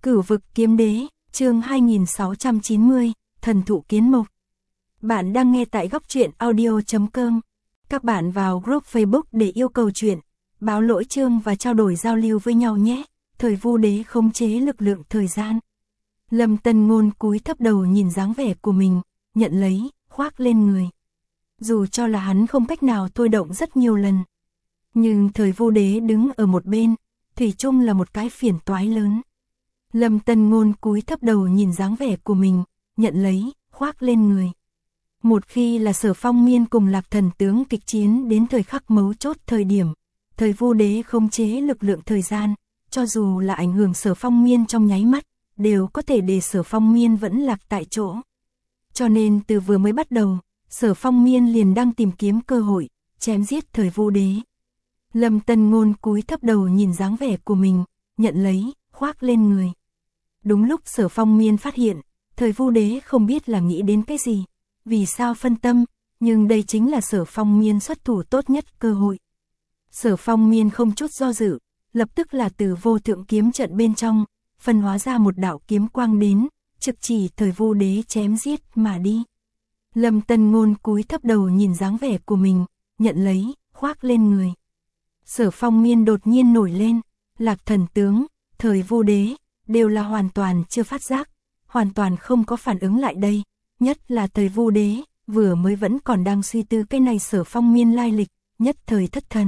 Cửu vực kiếm đế, chương 2690, thần thụ kiến mộc. Bạn đang nghe tại góc truyện audio.com. Các bạn vào group Facebook để yêu cầu truyện, báo lỗi chương và trao đổi giao lưu với nhau nhé. Thời Vu đế khống chế lực lượng thời gian. Lâm Tân Ngôn cúi thấp đầu nhìn dáng vẻ của mình, nhận lấy, khoác lên người. Dù cho là hắn không cách nào thôi động rất nhiều lần, nhưng Thời Vu đế đứng ở một bên, thủy chung là một cái phiền toái lớn. Lâm Tân Ngôn cúi thấp đầu nhìn dáng vẻ của mình, nhận lấy, khoác lên người. Một khi là Sở Phong Miên cùng Lạc Thần tướng kịch chiến đến thời khắc mấu chốt thời điểm, Thời Vu đế khống chế lực lượng thời gian, cho dù là ảnh hưởng Sở Phong Miên trong nháy mắt, đều có thể để Sở Phong Miên vẫn lạc tại chỗ. Cho nên từ vừa mới bắt đầu, Sở Phong Miên liền đang tìm kiếm cơ hội, chém giết Thời Vu đế. Lâm Tân Ngôn cúi thấp đầu nhìn dáng vẻ của mình, nhận lấy, khoác lên người. Đúng lúc Sở Phong Miên phát hiện, Thời Vu đế không biết là nghĩ đến cái gì, vì sao phân tâm, nhưng đây chính là Sở Phong Miên xuất thủ tốt nhất cơ hội. Sở Phong Miên không chút do dự, lập tức là từ vô thượng kiếm trận bên trong, phân hóa ra một đạo kiếm quang đến, trực chỉ Thời Vu đế chém giết mà đi. Lâm Tân Ngôn cúi thấp đầu nhìn dáng vẻ của mình, nhận lấy, khoác lên người. Sở Phong Miên đột nhiên nổi lên, Lạc Thần tướng, Thời Vu đế, đều là hoàn toàn chưa phát giác, hoàn toàn không có phản ứng lại đây, nhất là Thời Vu đế, vừa mới vẫn còn đang suy tư cái này Sở Phong Miên lai lịch, nhất thời thất thần.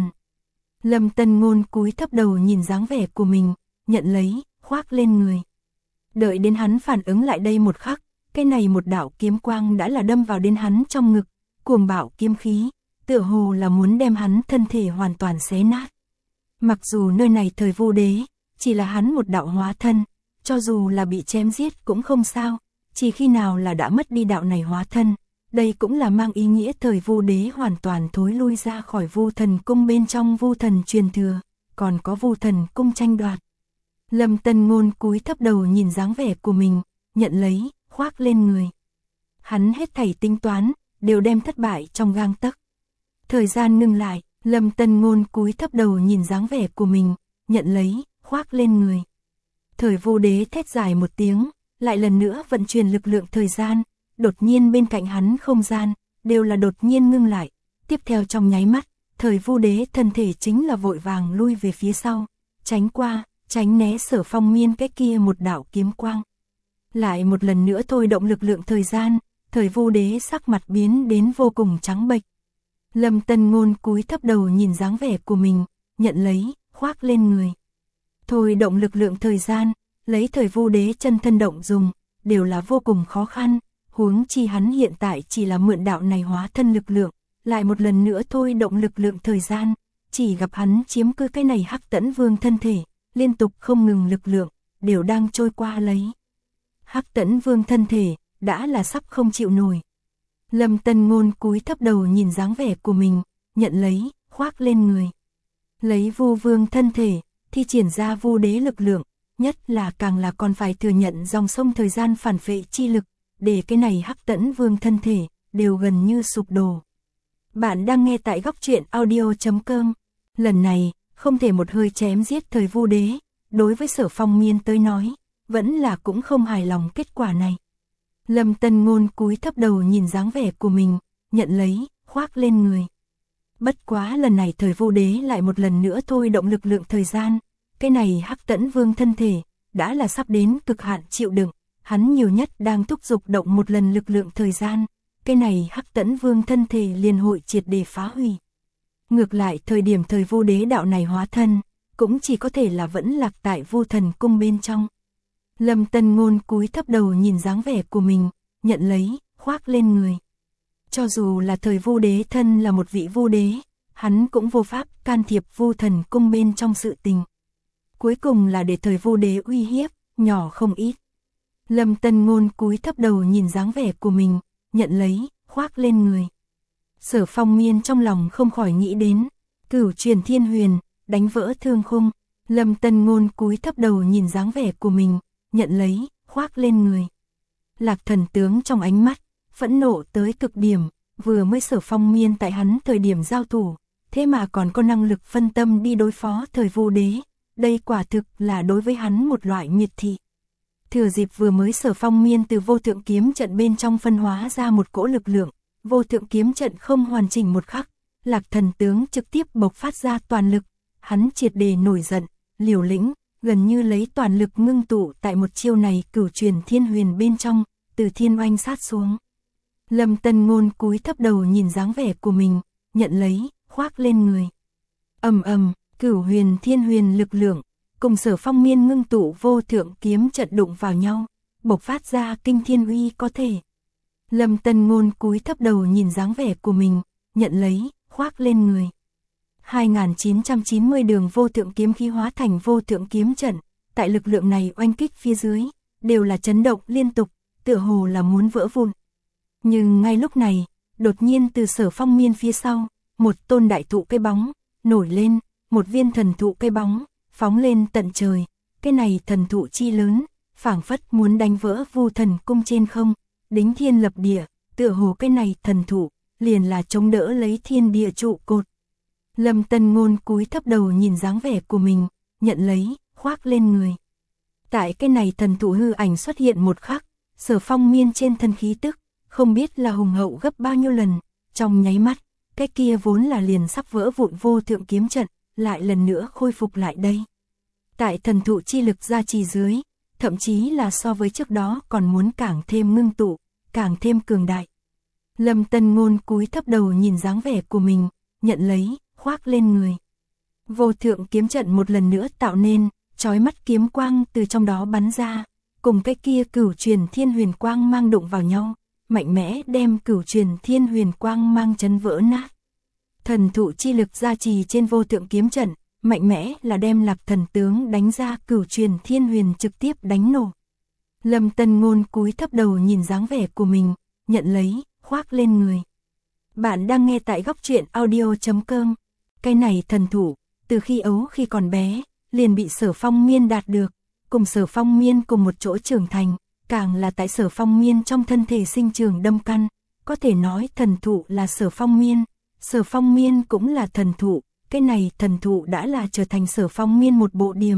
Lâm Tân Ngôn cúi thấp đầu nhìn dáng vẻ của mình, nhận lấy, khoác lên người. Đợi đến hắn phản ứng lại đây một khắc, cái này một đạo kiếm quang đã là đâm vào đến hắn trong ngực, cuồng bạo kiếm khí, tựa hồ là muốn đem hắn thân thể hoàn toàn xé nát. Mặc dù nơi này Thời Vu đế, chỉ là hắn một đạo hóa thân, cho dù là bị chém giết cũng không sao, chỉ khi nào là đã mất đi đạo này hóa thân, đây cũng là mang ý nghĩa Thời Vu đế hoàn toàn thối lui ra khỏi Vu Thần cung bên trong Vu Thần truyền thừa, còn có Vu Thần cung tranh đoạt. Lâm Tân Ngôn cúi thấp đầu nhìn dáng vẻ của mình, nhận lấy, khoác lên người. Hắn hết thảy tính toán, đều đem thất bại trong gang tấc. Thời gian ngưng lại, Lâm Tân Ngôn cúi thấp đầu nhìn dáng vẻ của mình, nhận lấy, khoác lên người. Thời Vu đế thét dài một tiếng, lại lần nữa vận chuyển lực lượng thời gian, đột nhiên bên cạnh hắn không gian, đều là đột nhiên ngưng lại. Tiếp theo trong nháy mắt, Thời Vu đế thân thể chính là vội vàng lui về phía sau, tránh qua, tránh né Sở Phong Miên cái kia một đạo kiếm quang. Lại một lần nữa thôi động lực lượng thời gian, Thời Vu đế sắc mặt biến đến vô cùng trắng bệch. Lâm Tân Ngôn cúi thấp đầu nhìn dáng vẻ của mình, nhận lấy, khoác lên người. Thôi động lực lượng thời gian, lấy Thời Vu đế chân thân động dùng, đều là vô cùng khó khăn, huống chi hắn hiện tại chỉ là mượn đạo này hóa thân lực lượng, lại một lần nữa thôi động lực lượng thời gian, chỉ gặp hắn chiếm cứ cái này Hắc Tẫn Vương thân thể, liên tục không ngừng lực lượng, đều đang trôi qua lấy. Hắc Tẫn Vương thân thể, đã là sắp không chịu nổi. Lâm Tân Ngôn cúi thấp đầu nhìn dáng vẻ của mình, nhận lấy, khoác lên người. Lấy Vu Vương thân thể, thi triển ra Vu đế lực lượng, nhất là càng là còn phải thừa nhận dòng sông thời gian phản phệ chi lực, để cái này Hắc Tẫn Vương thân thể, đều gần như sụp đổ. Bạn đang nghe tại góc truyện audio.com. Lần này, không thể một hơi chém giết Thời Vu đế, đối với Sở Phong Miên tới nói, vẫn là cũng không hài lòng kết quả này. Lâm Tân Ngôn cúi thấp đầu nhìn dáng vẻ của mình, nhận lấy, khoác lên người. Bất quá lần này Thời Vu đế lại một lần nữa thôi động lực lượng thời gian, cái này Hắc Tẫn Vương thân thể, đã là sắp đến cực hạn chịu đựng, hắn nhiều nhất đang thúc giục động một lần lực lượng thời gian, cái này Hắc Tẫn Vương thân thể liền hội triệt để phá hủy. Ngược lại thời điểm Thời Vu đế đạo này hóa thân, cũng chỉ có thể là vẫn lạc tại Vu Thần cung bên trong. Lâm Tân Ngôn cúi thấp đầu nhìn dáng vẻ của mình, nhận lấy, khoác lên người. Cho dù là Thời Vu đế thân là một vị Vu đế, hắn cũng vô pháp can thiệp Vu Thần cung bên trong sự tình. Cuối cùng là để Thời Vu đế uy hiếp, nhỏ không ít. Lâm Tân Ngôn cúi thấp đầu nhìn dáng vẻ của mình, nhận lấy, khoác lên người. Sở Phong Miên trong lòng không khỏi nghĩ đến, Cửu Truyền Thiên Huyền, đánh vỡ thương khung. Lâm Tân Ngôn cúi thấp đầu nhìn dáng vẻ của mình, nhận lấy, khoác lên người. Lạc Thần tướng trong ánh mắt, phẫn nộ tới cực điểm, vừa mới Sở Phong Miên tại hắn thời điểm giao thủ, thế mà còn có năng lực phân tâm đi đối phó Thời Vu đế, đây quả thực là đối với hắn một loại miệt thị. Thừa dịp vừa mới Sở Phong Miên từ vô thượng kiếm trận bên trong phân hóa ra một cỗ lực lượng, vô thượng kiếm trận không hoàn chỉnh một khắc, Lạc Thần tướng trực tiếp bộc phát ra toàn lực, hắn triệt để nổi giận, liều lĩnh, gần như lấy toàn lực ngưng tụ tại một chiêu này cửu truyền thiên huyền bên trong, từ thiên oanh sát xuống. Lâm Tân Ngôn cúi thấp đầu nhìn dáng vẻ của mình, nhận lấy, khoác lên người. Ầm ầm, cửu huyền thiên huyền lực lượng cùng Sở Phong Miên ngưng tụ vô thượng kiếm trận đụng vào nhau, bộc phát ra kinh thiên uy có thể. Lâm Tân Ngôn cúi thấp đầu nhìn dáng vẻ của mình, nhận lấy, khoác lên người. 2990 đường vô thượng kiếm khí hóa thành vô thượng kiếm trận, tại lực lượng này oanh kích phía dưới, đều là chấn động liên tục, tựa hồ là muốn vỡ vụn. Nhưng ngay lúc này, đột nhiên từ Sở Phong Miên phía sau, một tôn đại thụ cây bóng, nổi lên, một viên thần thụ cây bóng, phóng lên tận trời, cái này thần thụ chi lớn, phảng phất muốn đánh vỡ Vu Thần cung trên không, đính thiên lập địa, tựa hồ cái này thần thụ, liền là chống đỡ lấy thiên địa trụ cột. Lâm Tân Ngôn cúi thấp đầu nhìn dáng vẻ của mình, nhận lấy, khoác lên người. Tại cái này thần thụ hư ảnh xuất hiện một khắc, Sở Phong Miên trên thân khí tức, không biết là hùng hậu gấp bao nhiêu lần, trong nháy mắt, cái kia vốn là liền sắp vỡ vụn vô thượng kiếm trận, lại lần nữa khôi phục lại đây. Tại thần thụ chi lực gia trì dưới, thậm chí là so với trước đó còn muốn càng thêm ngưng tụ, càng thêm cường đại. Lâm Tân Ngôn cúi thấp đầu nhìn dáng vẻ của mình, nhận lấy, khoác lên người. Vô thượng kiếm trận một lần nữa tạo nên, chói mắt kiếm quang từ trong đó bắn ra, cùng cái kia cửu truyền thiên huyền quang mang đụng vào nhau, mạnh mẽ đem cửu truyền thiên huyền quang mang chấn vỡ nát. Thần thụ chi lực gia trì trên vô thượng kiếm trận, mạnh mẽ là đem Lạc Thần tướng đánh ra cửu truyền thiên huyền trực tiếp đánh nổ. Lâm Tân Ngôn cúi thấp đầu nhìn dáng vẻ của mình, nhận lấy, khoác lên người. Bạn đang nghe tại góc truyện audio.com. Cái này thần thụ, từ khi ấu khi còn bé, liền bị Sở Phong Miên đạt được, cùng Sở Phong Miên cùng một chỗ trưởng thành, càng là tại Sở Phong Miên trong thân thể sinh trưởng đâm căn, có thể nói thần thụ là Sở Phong Miên, Sở Phong Miên cũng là thần thụ, cái này thần thụ đã là trở thành Sở Phong Miên một bộ điểm.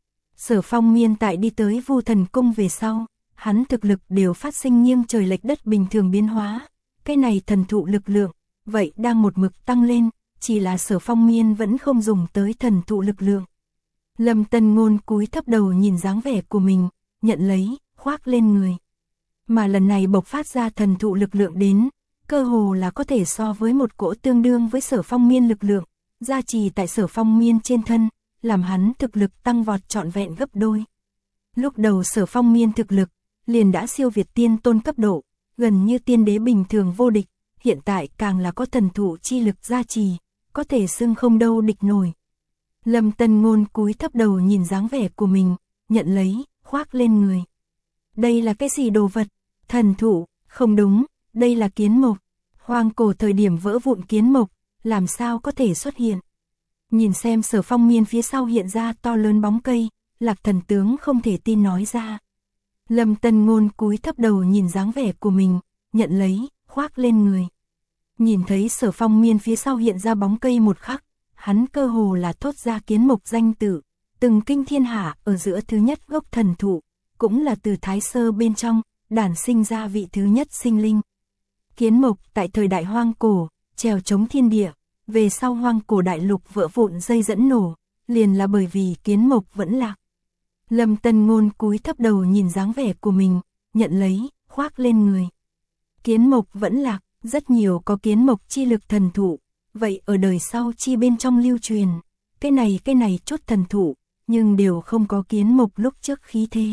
Sở Phong Miên tại đi tới Vu Thần cung về sau, hắn thực lực đều phát sinh nghiêng trời lệch đất bình thường biến hóa, cái này thần thụ lực lượng, vậy đang một mực tăng lên, chỉ là Sở Phong Miên vẫn không dùng tới thần thụ lực lượng. Lâm Tân Ngôn cúi thấp đầu nhìn dáng vẻ của mình, nhận lấy, khoác lên người. Mà lần này bộc phát ra thần thụ lực lượng đến, cơ hồ là có thể so với một cỗ tương đương với Sở Phong Miên lực lượng, gia trì tại Sở Phong Miên trên thân, làm hắn thực lực tăng vọt trọn vẹn gấp đôi. Lúc đầu Sở Phong Miên thực lực, liền đã siêu việt tiên tôn cấp độ, gần như tiên đế bình thường vô địch, hiện tại càng là có thần thụ chi lực gia trì, có thể xưng không đâu địch nổi. Lâm Tân Ngôn cúi thấp đầu nhìn dáng vẻ của mình, nhận lấy, khoác lên người. Đây là cái gì đồ vật? Thần thụ, không đúng, đây là kiến mộc. Hoang cổ thời điểm vỡ vụn kiến mộc, làm sao có thể xuất hiện? Nhìn xem Sở Phong Miên phía sau hiện ra to lớn bóng cây, Lạc Thần tướng không thể tin nói ra. Lâm Tân Ngôn cúi thấp đầu nhìn dáng vẻ của mình, nhận lấy, khoác lên người. Nhìn thấy Sở Phong Miên phía sau hiện ra bóng cây một khắc, hắn cơ hồ là thốt ra kiến mộc danh tự, từng kinh thiên hạ ở giữa thứ nhất gốc thần thụ, cũng là từ Thái Sơ bên trong, đản sinh ra vị thứ nhất sinh linh. Kiến mộc tại thời đại hoang cổ, trèo chống thiên địa, về sau hoang cổ đại lục vỡ vụn dây dẫn nổ, liền là bởi vì kiến mộc vẫn lạc. Lâm Tân Ngôn cúi thấp đầu nhìn dáng vẻ của mình, nhận lấy, khoác lên người. Kiến mộc vẫn lạc, rất nhiều có kiến mộc chi lực thần thụ, vậy ở đời sau chi bên trong lưu truyền, cái này chút thần thụ, nhưng đều không có kiến mộc lúc trước khí thế.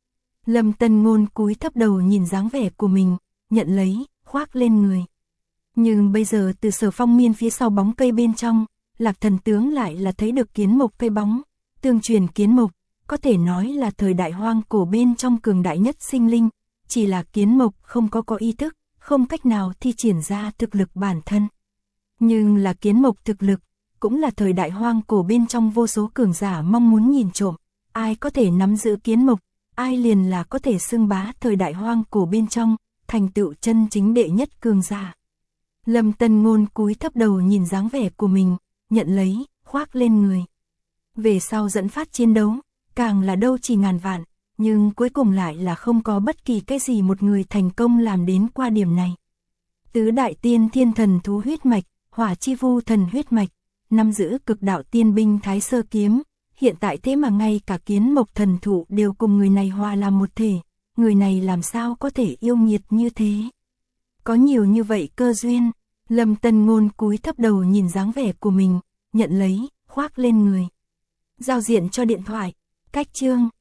Lâm Tân Ngôn cúi thấp đầu nhìn dáng vẻ của mình, nhận lấy, khoác lên người. Nhưng bây giờ từ Sở Phong Miên phía sau bóng cây bên trong, Lạc Thần tướng lại là thấy được kiến mộc cây bóng, tương truyền kiến mộc, có thể nói là thời đại hoang cổ bên trong cường đại nhất sinh linh, chỉ là kiến mộc không có ý thức, không cách nào thi triển ra thực lực bản thân. Nhưng là kiến mộc thực lực, cũng là thời đại hoang cổ bên trong vô số cường giả mong muốn nhìn trộm, ai có thể nắm giữ kiến mộc, ai liền là có thể xưng bá thời đại hoang cổ bên trong, thành tựu chân chính đệ nhất cường giả. Lâm Tân Ngôn cúi thấp đầu nhìn dáng vẻ của mình, nhận lấy, khoác lên người. Về sau dẫn phát chiến đấu, càng là đâu chỉ ngàn vạn, nhưng cuối cùng lại là không có bất kỳ cái gì một người thành công làm đến qua điểm này. Tứ đại tiên thiên thần thú huyết mạch, hỏa chi vu thần huyết mạch, nắm giữ cực đạo tiên binh thái sơ kiếm, hiện tại thế mà ngay cả kiến mộc thần thụ đều cùng người này hòa làm một thể, người này làm sao có thể yêu nghiệt như thế. Có nhiều như vậy cơ duyên, Lâm Tân Ngôn cúi thấp đầu nhìn dáng vẻ của mình, nhận lấy, khoác lên người. Giao diện cho điện thoại, cách chương.